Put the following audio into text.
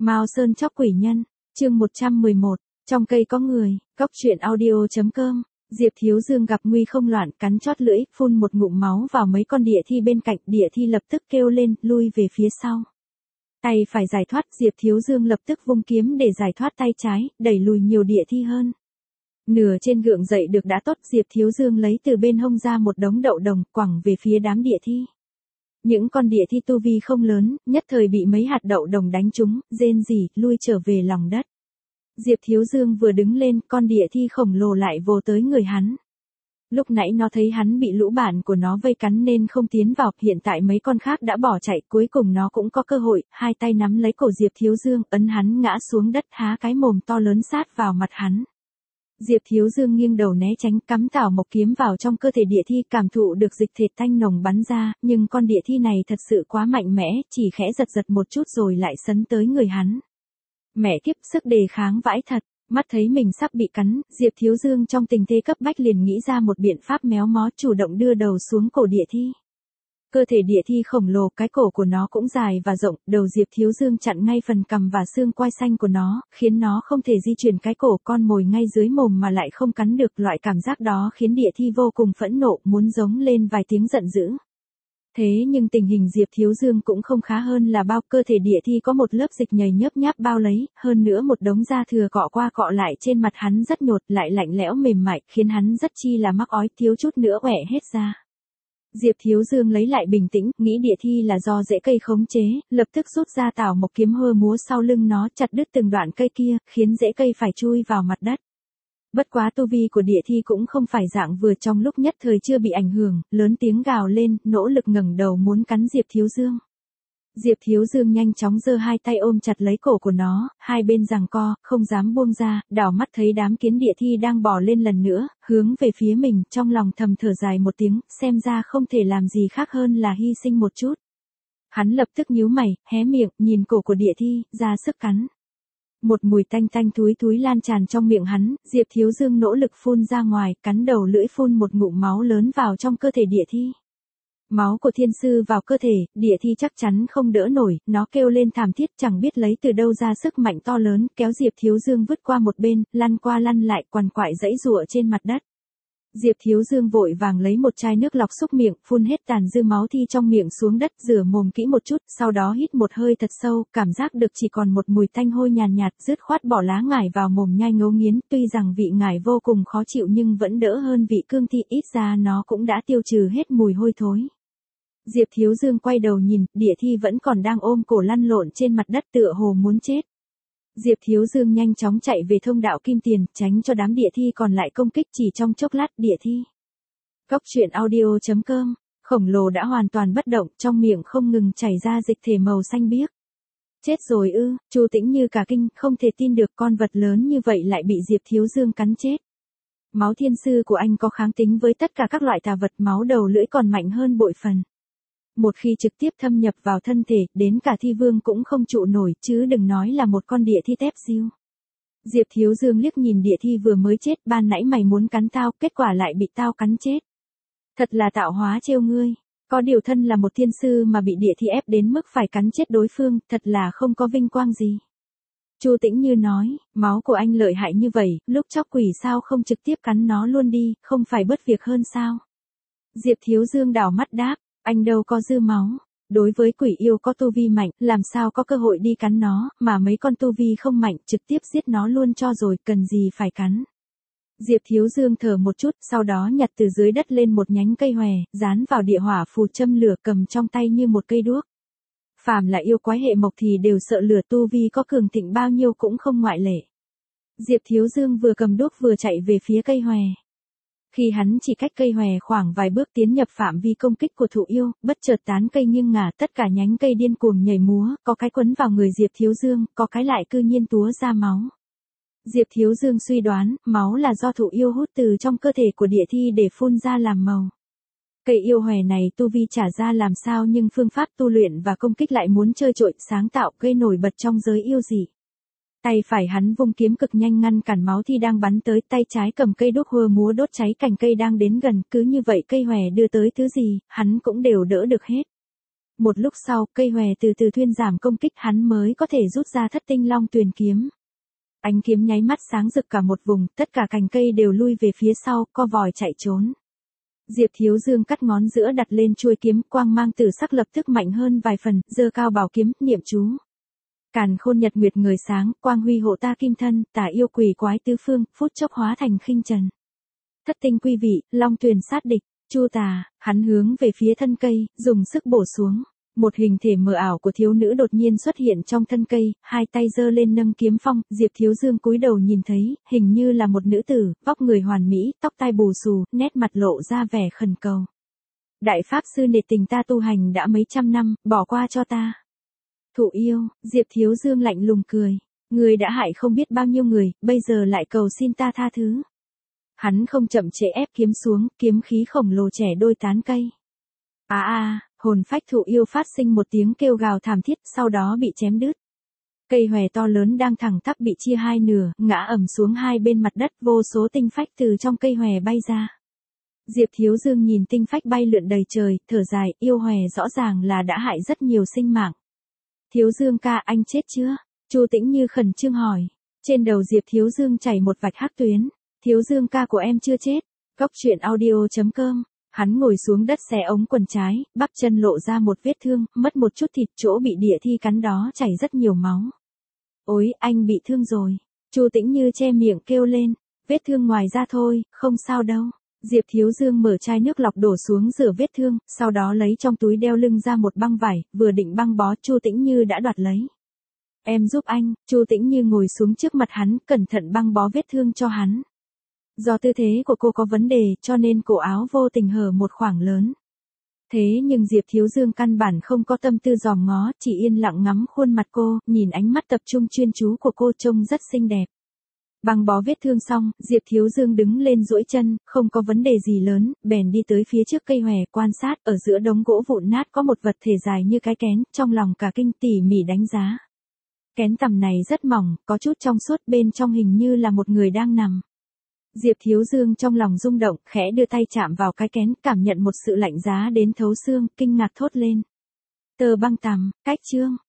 Mao Sơn chóc quỷ nhân, chương 111, trong cây có người, cóc truyện audio.com. Diệp Thiếu Dương gặp nguy không loạn, cắn chót lưỡi, phun một ngụm máu vào mấy con địa thi bên cạnh, địa thi lập tức kêu lên, lui về phía sau. Tay phải giải thoát, Diệp Thiếu Dương lập tức vung kiếm để giải thoát tay trái, đẩy lùi nhiều địa thi hơn. Nửa trên gượng dậy được đã tốt, Diệp Thiếu Dương lấy từ bên hông ra một đống đậu đồng, quẳng về phía đám địa thi. Những con địa thi tu vi không lớn, nhất thời bị mấy hạt đậu đồng đánh trúng, rên rỉ, lui trở về lòng đất. Diệp Thiếu Dương vừa đứng lên, con địa thi khổng lồ lại vồ tới người hắn. Lúc nãy nó thấy hắn bị lũ bạn của nó vây cắn nên không tiến vào, hiện tại mấy con khác đã bỏ chạy, cuối cùng nó cũng có cơ hội, hai tay nắm lấy cổ Diệp Thiếu Dương, ấn hắn ngã xuống đất, há cái mồm to lớn sát vào mặt hắn. Diệp Thiếu Dương nghiêng đầu né tránh, cắm tảo mộc kiếm vào trong cơ thể địa thi, cảm thụ được dịch thể tanh nồng bắn ra, nhưng con địa thi này thật sự quá mạnh mẽ, chỉ khẽ giật giật một chút rồi lại sấn tới người hắn. Mẹ kiếp, sức đề kháng vãi thật, mắt thấy mình sắp bị cắn, Diệp Thiếu Dương trong tình thế cấp bách liền nghĩ ra một biện pháp méo mó, chủ động đưa đầu xuống cổ địa thi. Cơ thể địa thi khổng lồ, cái cổ của nó cũng dài và rộng, đầu Diệp Thiếu Dương chặn ngay phần cằm và xương quai xanh của nó, khiến nó không thể di chuyển cái cổ, con mồi ngay dưới mồm mà lại không cắn được. Loại cảm giác đó khiến địa thi vô cùng phẫn nộ, muốn giống lên vài tiếng giận dữ. Thế nhưng tình hình Diệp Thiếu Dương cũng không khá hơn là bao, cơ thể địa thi có một lớp dịch nhầy nhớp nháp bao lấy, hơn nữa một đống da thừa cọ qua cọ lại trên mặt hắn rất nhột, lại lạnh lẽo mềm mại, khiến hắn rất chi là mắc ói, thiếu chút nữa ọe hết ra. Diệp Thiếu Dương lấy lại bình tĩnh, nghĩ địa thi là do rễ cây khống chế, lập tức rút ra tảo mộc kiếm hơ múa sau lưng nó, chặt đứt từng đoạn cây kia, khiến rễ cây phải chui vào mặt đất. Bất quá tu vi của địa thi cũng không phải dạng vừa, trong lúc nhất thời chưa bị ảnh hưởng, lớn tiếng gào lên, nỗ lực ngẩng đầu muốn cắn Diệp Thiếu Dương. Diệp Thiếu Dương nhanh chóng giơ hai tay ôm chặt lấy cổ của nó, hai bên giằng co, không dám buông ra, đảo mắt thấy đám kiến địa thi đang bò lên lần nữa, hướng về phía mình, trong lòng thầm thở dài một tiếng, xem ra không thể làm gì khác hơn là hy sinh một chút. Hắn lập tức nhíu mày, hé miệng, nhìn cổ của địa thi, ra sức cắn. Một mùi tanh tanh thúi thúi lan tràn trong miệng hắn, Diệp Thiếu Dương nỗ lực phun ra ngoài, cắn đầu lưỡi phun một ngụm máu lớn vào trong cơ thể địa thi. Máu của thiên sư vào cơ thể, địa thi chắc chắn không đỡ nổi, nó kêu lên thảm thiết, chẳng biết lấy từ đâu ra sức mạnh to lớn, kéo Diệp Thiếu Dương vứt qua một bên, lăn qua lăn lại, quằn quại giãy giụa trên mặt đất. Diệp Thiếu Dương vội vàng lấy một chai nước lọc xúc miệng, phun hết tàn dư máu thi trong miệng xuống đất, rửa mồm kỹ một chút, sau đó hít một hơi thật sâu, cảm giác được chỉ còn một mùi tanh hôi nhàn nhạt, dứt khoát bỏ lá ngải vào mồm nhai ngấu nghiến, tuy rằng vị ngải vô cùng khó chịu nhưng vẫn đỡ hơn vị cương thi, ít ra nó cũng đã tiêu trừ hết mùi hôi thối. Diệp Thiếu Dương quay đầu nhìn, địa thi vẫn còn đang ôm cổ lăn lộn trên mặt đất tựa hồ muốn chết. Diệp Thiếu Dương nhanh chóng chạy về thông đạo kim tiền, tránh cho đám địa thi còn lại công kích, chỉ trong chốc lát, địa thi. Cóc truyện audio.com, khổng lồ đã hoàn toàn bất động, trong miệng không ngừng chảy ra dịch thể màu xanh biếc. Chết rồi ư, Chu Tĩnh như cả kinh, không thể tin được con vật lớn như vậy lại bị Diệp Thiếu Dương cắn chết. Máu thiên sư của anh có kháng tính với tất cả các loại tà vật, máu đầu lưỡi còn mạnh hơn bội phần. Một khi trực tiếp thâm nhập vào thân thể, đến cả thi vương cũng không trụ nổi, chứ đừng nói là một con địa thi tép diêu. Diệp Thiếu Dương liếc nhìn địa thi vừa mới chết, ban nãy mày muốn cắn tao, kết quả lại bị tao cắn chết. Thật là tạo hóa trêu ngươi, có điều thân là một thiên sư mà bị địa thi ép đến mức phải cắn chết đối phương, thật là không có vinh quang gì. Chu Tĩnh Như nói, máu của anh lợi hại như vậy, lúc chóc quỷ sao không trực tiếp cắn nó luôn đi, không phải bớt việc hơn sao? Diệp Thiếu Dương đảo mắt đáp. Anh đâu có dư máu, đối với quỷ yêu có tu vi mạnh, làm sao có cơ hội đi cắn nó, mà mấy con tu vi không mạnh, trực tiếp giết nó luôn cho rồi, cần gì phải cắn. Diệp Thiếu Dương thở một chút, sau đó nhặt từ dưới đất lên một nhánh cây hòe, dán vào địa hỏa phù châm lửa, cầm trong tay như một cây đuốc. Phàm là yêu quái hệ mộc thì đều sợ lửa, tu vi có cường thịnh bao nhiêu cũng không ngoại lệ. Diệp Thiếu Dương vừa cầm đuốc vừa chạy về phía cây hòe. Khi hắn chỉ cách cây hòe khoảng vài bước tiến nhập phạm vi công kích của thụ yêu, bất chợt tán cây nghiêng ngả, tất cả nhánh cây điên cuồng nhảy múa, có cái quấn vào người Diệp Thiếu Dương, có cái lại cư nhiên túa ra máu. Diệp Thiếu Dương suy đoán, máu là do thụ yêu hút từ trong cơ thể của địa thi để phun ra làm màu. Cây yêu hòe này tu vi trả ra làm sao, nhưng phương pháp tu luyện và công kích lại muốn chơi trội, sáng tạo, gây nổi bật trong giới yêu dị. Tay phải hắn vung kiếm cực nhanh ngăn cản máu thi đang bắn tới, tay trái cầm cây đuốc hơ múa đốt cháy cành cây đang đến gần, cứ như vậy cây hòe đưa tới thứ gì, hắn cũng đều đỡ được hết. Một lúc sau, cây hòe từ từ thuyên giảm công kích hắn mới có thể rút ra thất tinh long tuyền kiếm. Ánh kiếm nháy mắt sáng rực cả một vùng, tất cả cành cây đều lui về phía sau, co vòi chạy trốn. Diệp Thiếu Dương cắt ngón giữa đặt lên chuôi kiếm, quang mang tử sắc lập tức mạnh hơn vài phần, giơ cao bảo kiếm, niệm chú. Càn khôn nhật nguyệt người sáng, quang huy hộ ta kim thân, tả yêu quỷ quái tứ phương, phút chốc hóa thành khinh trần. Thất tinh quy vị, long tuyền sát địch, Chu Tà, hắn hướng về phía thân cây, dùng sức bổ xuống. Một hình thể mờ ảo của thiếu nữ đột nhiên xuất hiện trong thân cây, hai tay giơ lên nâng kiếm phong, Diệp Thiếu Dương cúi đầu nhìn thấy, hình như là một nữ tử, vóc người hoàn mỹ, tóc tai bù xù, nét mặt lộ ra vẻ khẩn cầu. Đại pháp sư nể tình ta tu hành đã mấy trăm năm, bỏ qua cho ta. Thụ yêu, Diệp Thiếu Dương lạnh lùng cười, người đã hại không biết bao nhiêu người, bây giờ lại cầu xin ta tha thứ. Hắn không chậm trễ ép kiếm xuống, kiếm khí khổng lồ chẻ đôi tán cây. Hồn phách thụ yêu phát sinh một tiếng kêu gào thảm thiết, sau đó bị chém đứt. Cây hòe to lớn đang thẳng tắp bị chia hai nửa, ngã ầm xuống hai bên mặt đất, vô số tinh phách từ trong cây hòe bay ra. Diệp Thiếu Dương nhìn tinh phách bay lượn đầy trời, thở dài, yêu hòe rõ ràng là đã hại rất nhiều sinh mạng. Thiếu Dương ca, anh chết chưa? Chu Tĩnh Như khẩn trương hỏi. Trên đầu Diệp Thiếu Dương chảy một vạch hắc tuyến. Thiếu Dương ca của em chưa chết. Cóc truyện audio.com. Hắn ngồi xuống đất xé ống quần trái, bắp chân lộ ra một vết thương, mất một chút thịt, chỗ bị địa thi cắn đó chảy rất nhiều máu. Ôi, anh bị thương rồi. Chu Tĩnh Như che miệng kêu lên. Vết thương ngoài da thôi, không sao đâu. Diệp Thiếu Dương mở chai nước lọc đổ xuống rửa vết thương, sau đó lấy trong túi đeo lưng ra một băng vải, vừa định băng bó, Chu Tĩnh Như đã đoạt lấy. Em giúp anh. Chu Tĩnh Như ngồi xuống trước mặt hắn, cẩn thận băng bó vết thương cho hắn. Do tư thế của cô có vấn đề, cho nên cổ áo vô tình hở một khoảng lớn. Thế nhưng Diệp Thiếu Dương căn bản không có tâm tư dòm ngó, chỉ yên lặng ngắm khuôn mặt cô, nhìn ánh mắt tập trung chuyên chú của cô trông rất xinh đẹp. Băng bó vết thương xong, Diệp Thiếu Dương đứng lên duỗi chân, không có vấn đề gì lớn, bèn đi tới phía trước cây hòe quan sát, ở giữa đống gỗ vụn nát có một vật thể dài như cái kén, trong lòng cả kinh tỉ mỉ đánh giá. Kén tằm này rất mỏng, có chút trong suốt, bên trong hình như là một người đang nằm. Diệp Thiếu Dương trong lòng rung động, khẽ đưa tay chạm vào cái kén, cảm nhận một sự lạnh giá đến thấu xương, kinh ngạc thốt lên. Tờ băng tằm, cách chương.